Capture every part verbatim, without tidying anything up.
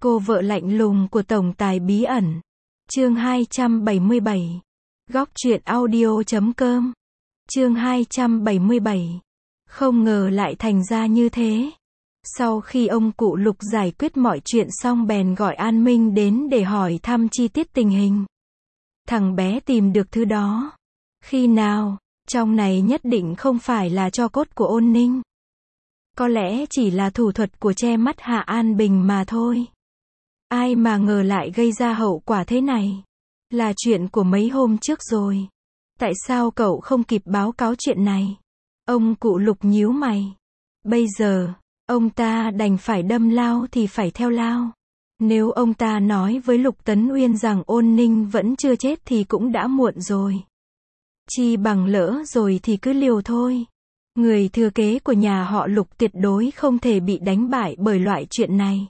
Cô vợ lạnh lùng của tổng tài bí ẩn. Chương hai trăm bảy mươi bảy. Góc truyện audio chấm com. Chương hai trăm bảy mươi bảy. Không ngờ lại thành ra như thế. Sau khi ông cụ Lục giải quyết mọi chuyện xong bèn gọi An Minh đến để hỏi thăm chi tiết tình hình. Thằng bé tìm được thứ đó. Khi nào? Trong này nhất định không phải là tro cốt của Ôn Ninh. Có lẽ chỉ là thủ thuật của che mắt Hạ An Bình mà thôi. Ai mà ngờ lại gây ra hậu quả thế này. Là chuyện của mấy hôm trước rồi. Tại sao cậu không kịp báo cáo chuyện này? Ông cụ Lục nhíu mày. Bây giờ, ông ta đành phải đâm lao thì phải theo lao. Nếu ông ta nói với Lục Tấn Uyên rằng Ôn Ninh vẫn chưa chết thì cũng đã muộn rồi. Chi bằng lỡ rồi thì cứ liều thôi. Người thừa kế của nhà họ Lục tuyệt đối không thể bị đánh bại bởi loại chuyện này.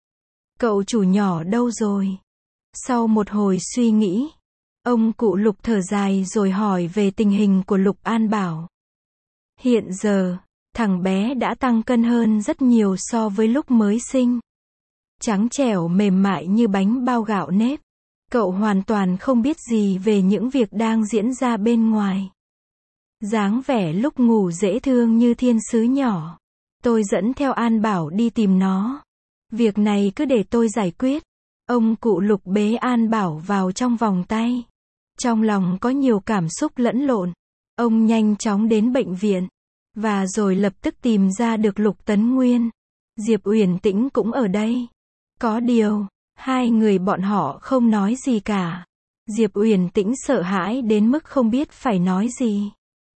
Cậu chủ nhỏ đâu rồi? Sau một hồi suy nghĩ, ông cụ Lục thở dài rồi hỏi về tình hình của Lục An Bảo. Hiện giờ, thằng bé đã tăng cân hơn rất nhiều so với lúc mới sinh. Trắng trẻo mềm mại như bánh bao gạo nếp. Cậu hoàn toàn không biết gì về những việc đang diễn ra bên ngoài. Dáng vẻ lúc ngủ dễ thương như thiên sứ nhỏ. Tôi dẫn theo An Bảo đi tìm nó. Việc này cứ để tôi giải quyết. Ông cụ Lục bế An Bảo vào trong vòng tay. Trong lòng có nhiều cảm xúc lẫn lộn. Ông nhanh chóng đến bệnh viện. Và rồi lập tức tìm ra được Lục Tấn Nguyên. Diệp Uyển Tĩnh cũng ở đây. Có điều, hai người bọn họ không nói gì cả. Diệp Uyển Tĩnh sợ hãi đến mức không biết phải nói gì.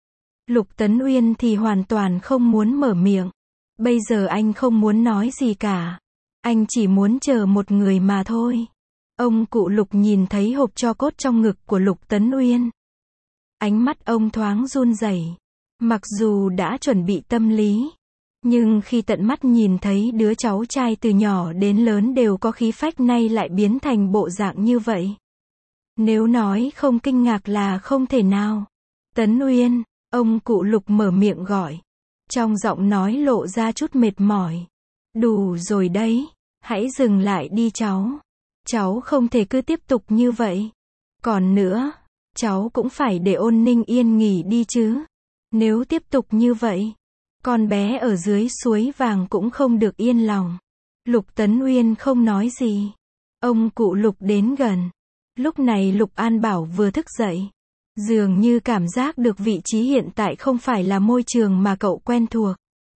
Lục Tấn Uyên thì hoàn toàn không muốn mở miệng. Bây giờ anh không muốn nói gì cả. Anh chỉ muốn chờ một người mà thôi. Ông cụ Lục nhìn thấy hộp tro cốt trong ngực của Lục Tấn Uyên. Ánh mắt ông thoáng run rẩy. Mặc dù đã chuẩn bị tâm lý, nhưng khi tận mắt nhìn thấy đứa cháu trai từ nhỏ đến lớn đều có khí phách nay lại biến thành bộ dạng như vậy. Nếu nói không kinh ngạc là không thể nào. Tấn Uyên, ông cụ Lục mở miệng gọi. Trong giọng nói lộ ra chút mệt mỏi. Đủ rồi đấy, hãy dừng lại đi cháu. Cháu không thể cứ tiếp tục như vậy. Còn nữa, cháu cũng phải để Ôn Ninh yên nghỉ đi chứ. Nếu tiếp tục như vậy, con bé ở dưới suối vàng cũng không được yên lòng. Lục Tấn Uyên không nói gì. Ông cụ Lục đến gần. Lúc này Lục An Bảo vừa thức dậy. Dường như cảm giác được vị trí hiện tại không phải là môi trường mà cậu quen thuộc.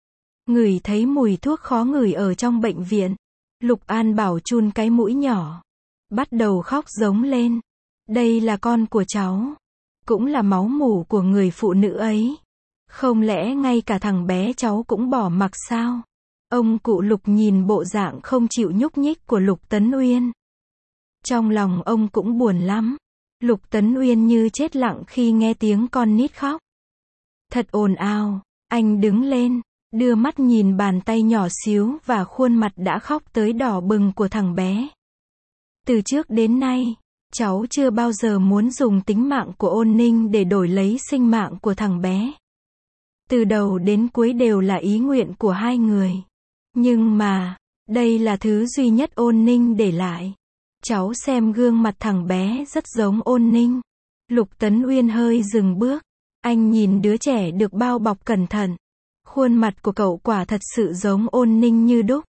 Ngửi thấy mùi thuốc khó ngửi ở trong bệnh viện. Lục An Bảo chun cái mũi nhỏ. Bắt đầu khóc giống lên. Đây là con của cháu. Cũng là máu mủ của người phụ nữ ấy. Không lẽ ngay cả thằng bé cháu cũng bỏ mặc sao? Ông cụ Lục nhìn bộ dạng không chịu nhúc nhích của Lục Tấn Uyên. Trong lòng ông cũng buồn lắm. Lục Tấn Uyên như chết lặng khi nghe tiếng con nít khóc. Thật ồn ào. Anh đứng lên, đưa mắt nhìn bàn tay nhỏ xíu và khuôn mặt đã khóc tới đỏ bừng của thằng bé. Từ trước đến nay, cháu chưa bao giờ muốn dùng tính mạng của Ôn Ninh để đổi lấy sinh mạng của thằng bé. Từ đầu đến cuối đều là ý nguyện của hai người. Nhưng mà, đây là thứ duy nhất Ôn Ninh để lại. Cháu xem gương mặt thằng bé rất giống Ôn Ninh. Lục Tấn Uyên hơi dừng bước. Anh nhìn đứa trẻ được bao bọc cẩn thận. Khuôn mặt của cậu quả thật sự giống Ôn Ninh như đúc.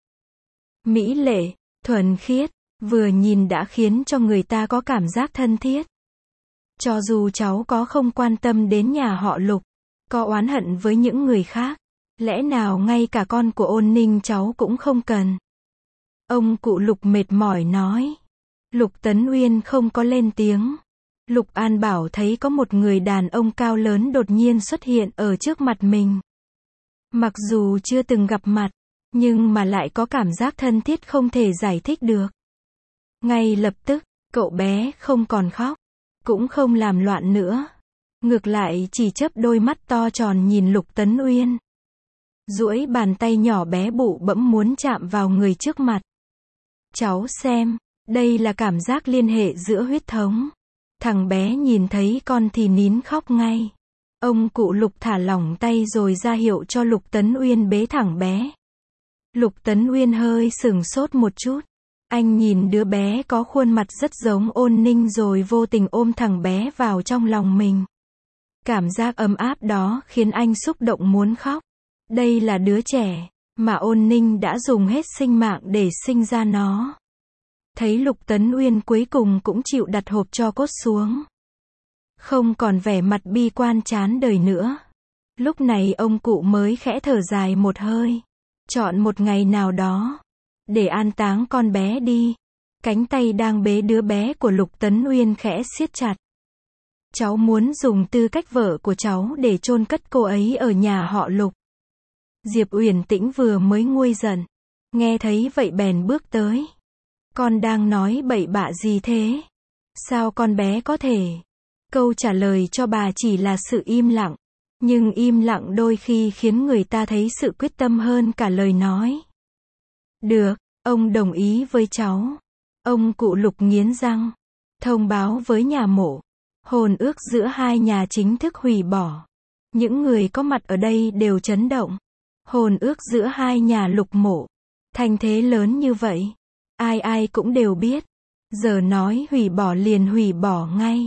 Mỹ lệ, thuần khiết, vừa nhìn đã khiến cho người ta có cảm giác thân thiết. Cho dù cháu có không quan tâm đến nhà họ Lục, có oán hận với những người khác, lẽ nào ngay cả con của Ôn Ninh cháu cũng không cần? Ông cụ Lục mệt mỏi nói. Lục Tấn Uyên không có lên tiếng. Lục An Bảo thấy có một người đàn ông cao lớn đột nhiên xuất hiện ở trước mặt mình. Mặc dù chưa từng gặp mặt, nhưng mà lại có cảm giác thân thiết không thể giải thích được. Ngay lập tức, cậu bé không còn khóc, cũng không làm loạn nữa. Ngược lại chỉ chớp đôi mắt to tròn nhìn Lục Tấn Uyên. Duỗi bàn tay nhỏ bé bụ bẫm muốn chạm vào người trước mặt. Cháu xem, đây là cảm giác liên hệ giữa huyết thống. Thằng bé nhìn thấy con thì nín khóc ngay. Ông cụ Lục thả lỏng tay rồi ra hiệu cho Lục Tấn Uyên bế thẳng bé. Lục Tấn Uyên hơi sửng sốt một chút. Anh nhìn đứa bé có khuôn mặt rất giống Ôn Ninh rồi vô tình ôm thằng bé vào trong lòng mình. Cảm giác ấm áp đó khiến anh xúc động muốn khóc. Đây là đứa trẻ mà Ôn Ninh đã dùng hết sinh mạng để sinh ra nó. Thấy Lục Tấn Uyên cuối cùng cũng chịu đặt hộp tro cốt xuống. Không còn vẻ mặt bi quan chán đời nữa. Lúc này ông cụ mới khẽ thở dài một hơi. Chọn một ngày nào đó để an táng con bé đi. Cánh tay đang bế đứa bé của Lục Tấn Uyên khẽ siết chặt. Cháu muốn dùng tư cách vợ của cháu để chôn cất cô ấy ở nhà họ Lục. Diệp Uyển Tĩnh vừa mới nguôi giận. Nghe thấy vậy bèn bước tới. Con đang nói bậy bạ gì thế? Sao con bé có thể? Câu trả lời cho bà chỉ là sự im lặng. Nhưng im lặng đôi khi khiến người ta thấy sự quyết tâm hơn cả lời nói. Được, ông đồng ý với cháu. Ông cụ Lục nghiến răng. Thông báo với nhà mộ. Hôn ước giữa hai nhà chính thức hủy bỏ. Những người có mặt ở đây đều chấn động. Hôn ước giữa hai nhà Lục mộ. Thành thế lớn như vậy. Ai ai cũng đều biết. Giờ nói hủy bỏ liền hủy bỏ ngay.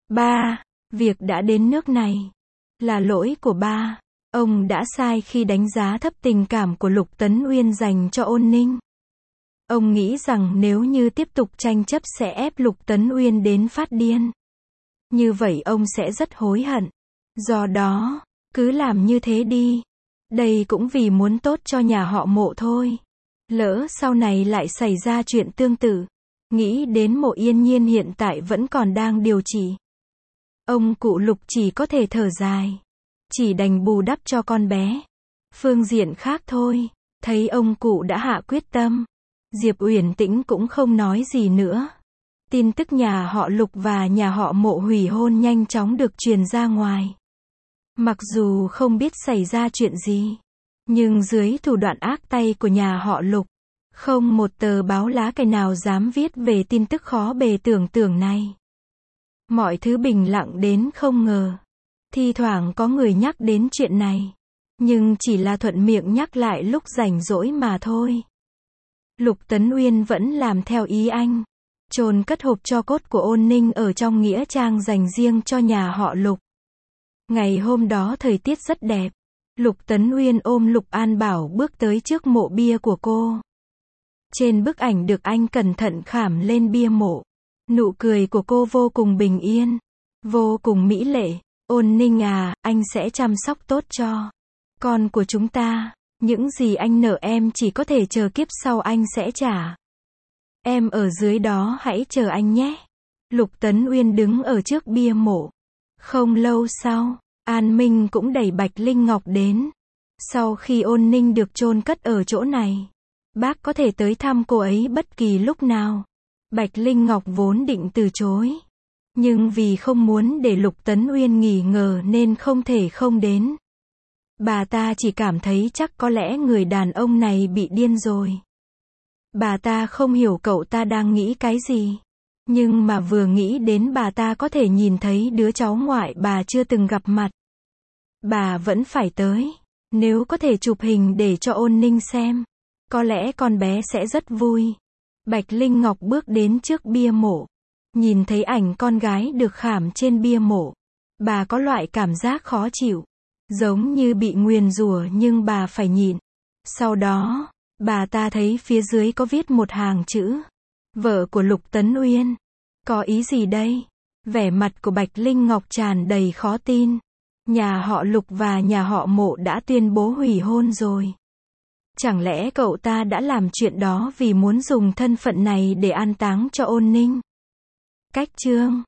Ba, việc đã đến nước này. Là lỗi của ba. Ông đã sai khi đánh giá thấp tình cảm của Lục Tấn Uyên dành cho Ôn Ninh. Ông nghĩ rằng nếu như tiếp tục tranh chấp sẽ ép Lục Tấn Uyên đến phát điên. Như vậy ông sẽ rất hối hận. Do đó, cứ làm như thế đi. Đây cũng vì muốn tốt cho nhà họ Mộ thôi. Lỡ sau này lại xảy ra chuyện tương tự. Nghĩ đến Mộ Yên Nhiên hiện tại vẫn còn đang điều trị. Ông cụ Lục chỉ có thể thở dài. Chỉ đành bù đắp cho con bé. Phương diện khác thôi. Thấy ông cụ đã hạ quyết tâm. Diệp Uyển Tĩnh cũng không nói gì nữa. Tin tức nhà họ Lục và nhà họ Mộ hủy hôn nhanh chóng được truyền ra ngoài. Mặc dù không biết xảy ra chuyện gì. Nhưng dưới thủ đoạn ác tay của nhà họ Lục. Không một tờ báo lá cải nào dám viết về tin tức khó bề tưởng tượng này. Mọi thứ bình lặng đến không ngờ. Thi thoảng có người nhắc đến chuyện này. Nhưng chỉ là thuận miệng nhắc lại lúc rảnh rỗi mà thôi. Lục Tấn Uyên vẫn làm theo ý anh. Chôn cất hộp tro cốt của Ôn Ninh ở trong nghĩa trang dành riêng cho nhà họ Lục. Ngày hôm đó thời tiết rất đẹp. Lục Tấn Uyên ôm Lục An Bảo bước tới trước mộ bia của cô. Trên bức ảnh được anh cẩn thận khảm lên bia mộ. Nụ cười của cô vô cùng bình yên. Vô cùng mỹ lệ. Ôn Ninh à, anh sẽ chăm sóc tốt cho con của chúng ta. Những gì anh nợ em chỉ có thể chờ kiếp sau anh sẽ trả. Em ở dưới đó hãy chờ anh nhé. Lục Tấn Uyên đứng ở trước bia mộ. Không lâu sau, An Minh cũng đẩy Bạch Linh Ngọc đến. Sau khi Ôn Ninh được chôn cất ở chỗ này, bác có thể tới thăm cô ấy bất kỳ lúc nào. Bạch Linh Ngọc vốn định từ chối. Nhưng vì không muốn để Lục Tấn Uyên nghi ngờ nên không thể không đến. Bà ta chỉ cảm thấy chắc có lẽ người đàn ông này bị điên rồi. Bà ta không hiểu cậu ta đang nghĩ cái gì. Nhưng mà vừa nghĩ đến bà ta có thể nhìn thấy đứa cháu ngoại bà chưa từng gặp mặt. Bà vẫn phải tới. Nếu có thể chụp hình để cho Ôn Ninh xem. Có lẽ con bé sẽ rất vui. Bạch Linh Ngọc bước đến trước bia mộ. Nhìn thấy ảnh con gái được khảm trên bia mộ. Bà có loại cảm giác khó chịu. Giống như bị nguyền rủa nhưng bà phải nhịn. Sau đó, bà ta thấy phía dưới có viết một hàng chữ. Vợ của Lục Tấn Uyên. Có ý gì đây? Vẻ mặt của Bạch Linh Ngọc tràn đầy khó tin. Nhà họ Lục và nhà họ Mộ đã tuyên bố hủy hôn rồi. Chẳng lẽ cậu ta đã làm chuyện đó vì muốn dùng thân phận này để an táng cho Ôn Ninh? Cách chương